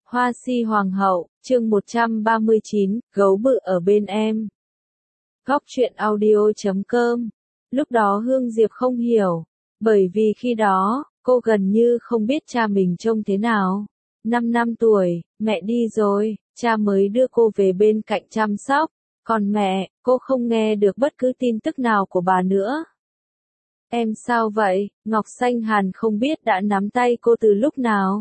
Hoa si hoàng hậu, chương 139, gấu bự ở bên em. Góc truyện audio.com. Lúc đó Hương Diệp không hiểu, bởi vì khi đó, cô gần như không biết cha mình trông thế nào. 5 năm tuổi, mẹ đi rồi, cha mới đưa cô về bên cạnh chăm sóc, còn mẹ, cô không nghe được bất cứ tin tức nào của bà nữa. Em sao vậy? Ngọc Xanh Hàn không biết đã nắm tay cô từ lúc nào.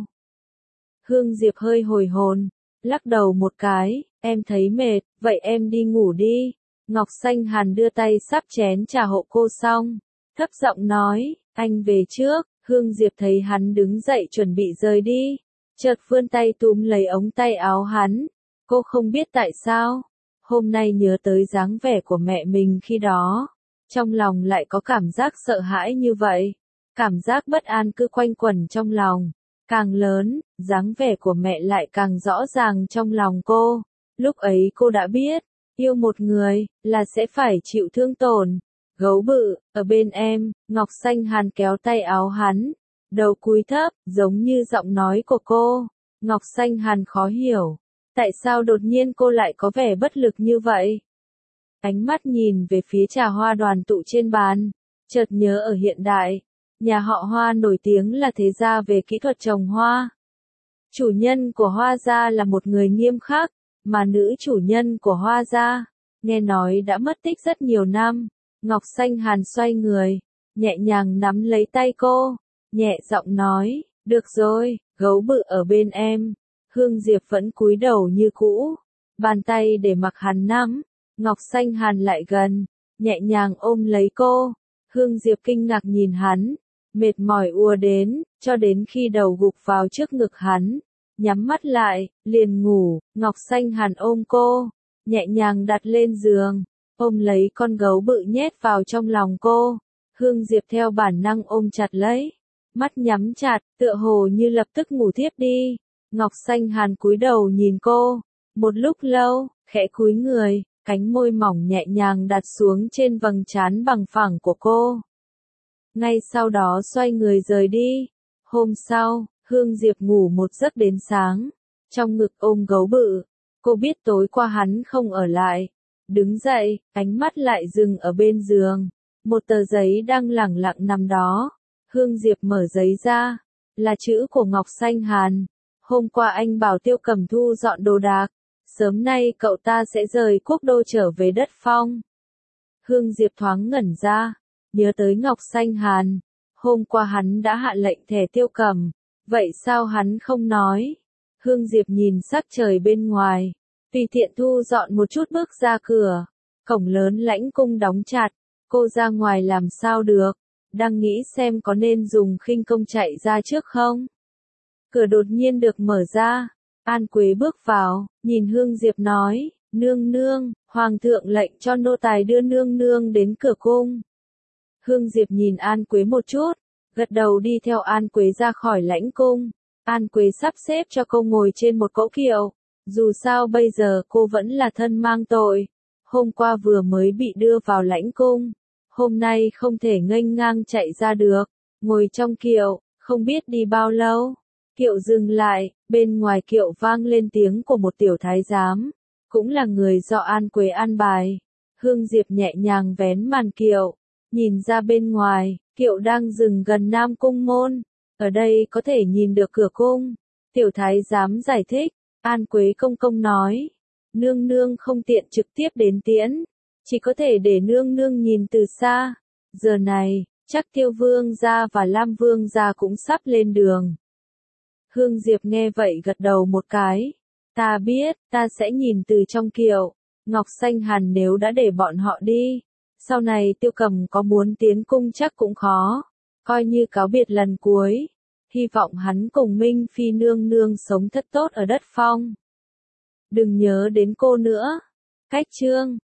Hương Diệp hơi hồi hồn, lắc đầu một cái, em thấy mệt, vậy em đi ngủ đi. Ngọc Xanh Hàn đưa tay sắp chén trà hộ cô xong, thấp giọng nói, anh về trước. Hương Diệp thấy hắn đứng dậy chuẩn bị rời đi, chợt vươn tay túm lấy ống tay áo hắn. Cô không biết tại sao, hôm nay nhớ tới dáng vẻ của mẹ mình khi đó, trong lòng lại có cảm giác sợ hãi như vậy. Cảm giác bất an cứ quanh quẩn trong lòng. Càng lớn, dáng vẻ của mẹ lại càng rõ ràng trong lòng cô. Lúc ấy cô đã biết, yêu một người, là sẽ phải chịu thương tổn. Gấu bự, ở bên em. Ngọc Xanh Hàn kéo tay áo hắn, đầu cúi thấp, giống như giọng nói của cô. Ngọc Xanh Hàn khó hiểu, tại sao đột nhiên cô lại có vẻ bất lực như vậy? Ánh mắt nhìn về phía trà hoa đoàn tụ trên bàn, chợt nhớ ở hiện đại, nhà họ Hoa nổi tiếng là thế gia về kỹ thuật trồng hoa. Chủ nhân của Hoa gia là một người nghiêm khắc, mà nữ chủ nhân của Hoa gia, nghe nói đã mất tích rất nhiều năm. Ngọc Xanh Hàn xoay người, nhẹ nhàng nắm lấy tay cô, nhẹ giọng nói, được rồi, gấu bự ở bên em. Hương Diệp vẫn cúi đầu như cũ, bàn tay để mặc hắn nắm. Ngọc Xanh Hàn lại gần, nhẹ nhàng ôm lấy cô. Hương Diệp kinh ngạc nhìn hắn, mệt mỏi ùa đến, cho đến khi đầu gục vào trước ngực hắn, nhắm mắt lại, liền ngủ. Ngọc Xanh Hàn ôm cô, nhẹ nhàng đặt lên giường, ôm lấy con gấu bự nhét vào trong lòng cô. Hương Diệp theo bản năng ôm chặt lấy, mắt nhắm chặt, tựa hồ như lập tức ngủ thiếp đi. Ngọc Xanh Hàn cúi đầu nhìn cô, một lúc lâu, khẽ cúi người, cánh môi mỏng nhẹ nhàng đặt xuống trên vầng trán bằng phẳng của cô. Ngay sau đó xoay người rời đi. Hôm sau, Hương Diệp ngủ một giấc đến sáng, trong ngực ôm gấu bự. Cô biết tối qua hắn không ở lại. Đứng dậy, ánh mắt lại dừng ở bên giường. Một tờ giấy đang lẳng lặng nằm đó. Hương Diệp mở giấy ra, là chữ của Ngọc Xanh Hàn. Hôm qua anh bảo Tiêu Cầm thu dọn đồ đạc, sớm nay cậu ta sẽ rời quốc đô trở về đất phong. Hương Diệp thoáng ngẩn ra, nhớ tới Ngọc Xanh Hàn. Hôm qua hắn đã hạ lệnh thẻ Tiêu Cầm, vậy sao hắn không nói? Hương Diệp nhìn sắc trời bên ngoài, tùy tiện thu dọn một chút bước ra cửa. Cổng lớn lãnh cung đóng chặt, cô ra ngoài làm sao được, đang nghĩ xem có nên dùng khinh công chạy ra trước không. Cửa đột nhiên được mở ra, An Quế bước vào, nhìn Hương Diệp nói, nương nương, hoàng thượng lệnh cho nô tài đưa nương nương đến cửa cung. Hương Diệp nhìn An Quế một chút, gật đầu đi theo An Quế ra khỏi lãnh cung. An Quế sắp xếp cho cô ngồi trên một cỗ kiệu, dù sao bây giờ cô vẫn là thân mang tội. Hôm qua vừa mới bị đưa vào lãnh cung, hôm nay không thể nghênh ngang chạy ra được, ngồi trong kiệu, không biết đi bao lâu. Kiệu dừng lại, bên ngoài kiệu vang lên tiếng của một tiểu thái giám, cũng là người do An Quế an bài. Hương Diệp nhẹ nhàng vén màn kiệu, nhìn ra bên ngoài, kiệu đang dừng gần Nam Cung môn, ở đây có thể nhìn được cửa cung. Tiểu thái giám giải thích, An Quế công công nói, nương nương không tiện trực tiếp đến tiễn, chỉ có thể để nương nương nhìn từ xa. Giờ này, chắc Tiêu Vương gia và Lam Vương gia cũng sắp lên đường. Hương Diệp nghe vậy gật đầu một cái. Ta biết, ta sẽ nhìn từ trong kiệu. Ngọc Xanh Hàn nếu đã để bọn họ đi, sau này Tiêu Cầm có muốn tiến cung chắc cũng khó. Coi như cáo biệt lần cuối. Hy vọng hắn cùng Minh Phi nương nương sống thật tốt ở đất phong. Đừng nhớ đến cô nữa. Cách chương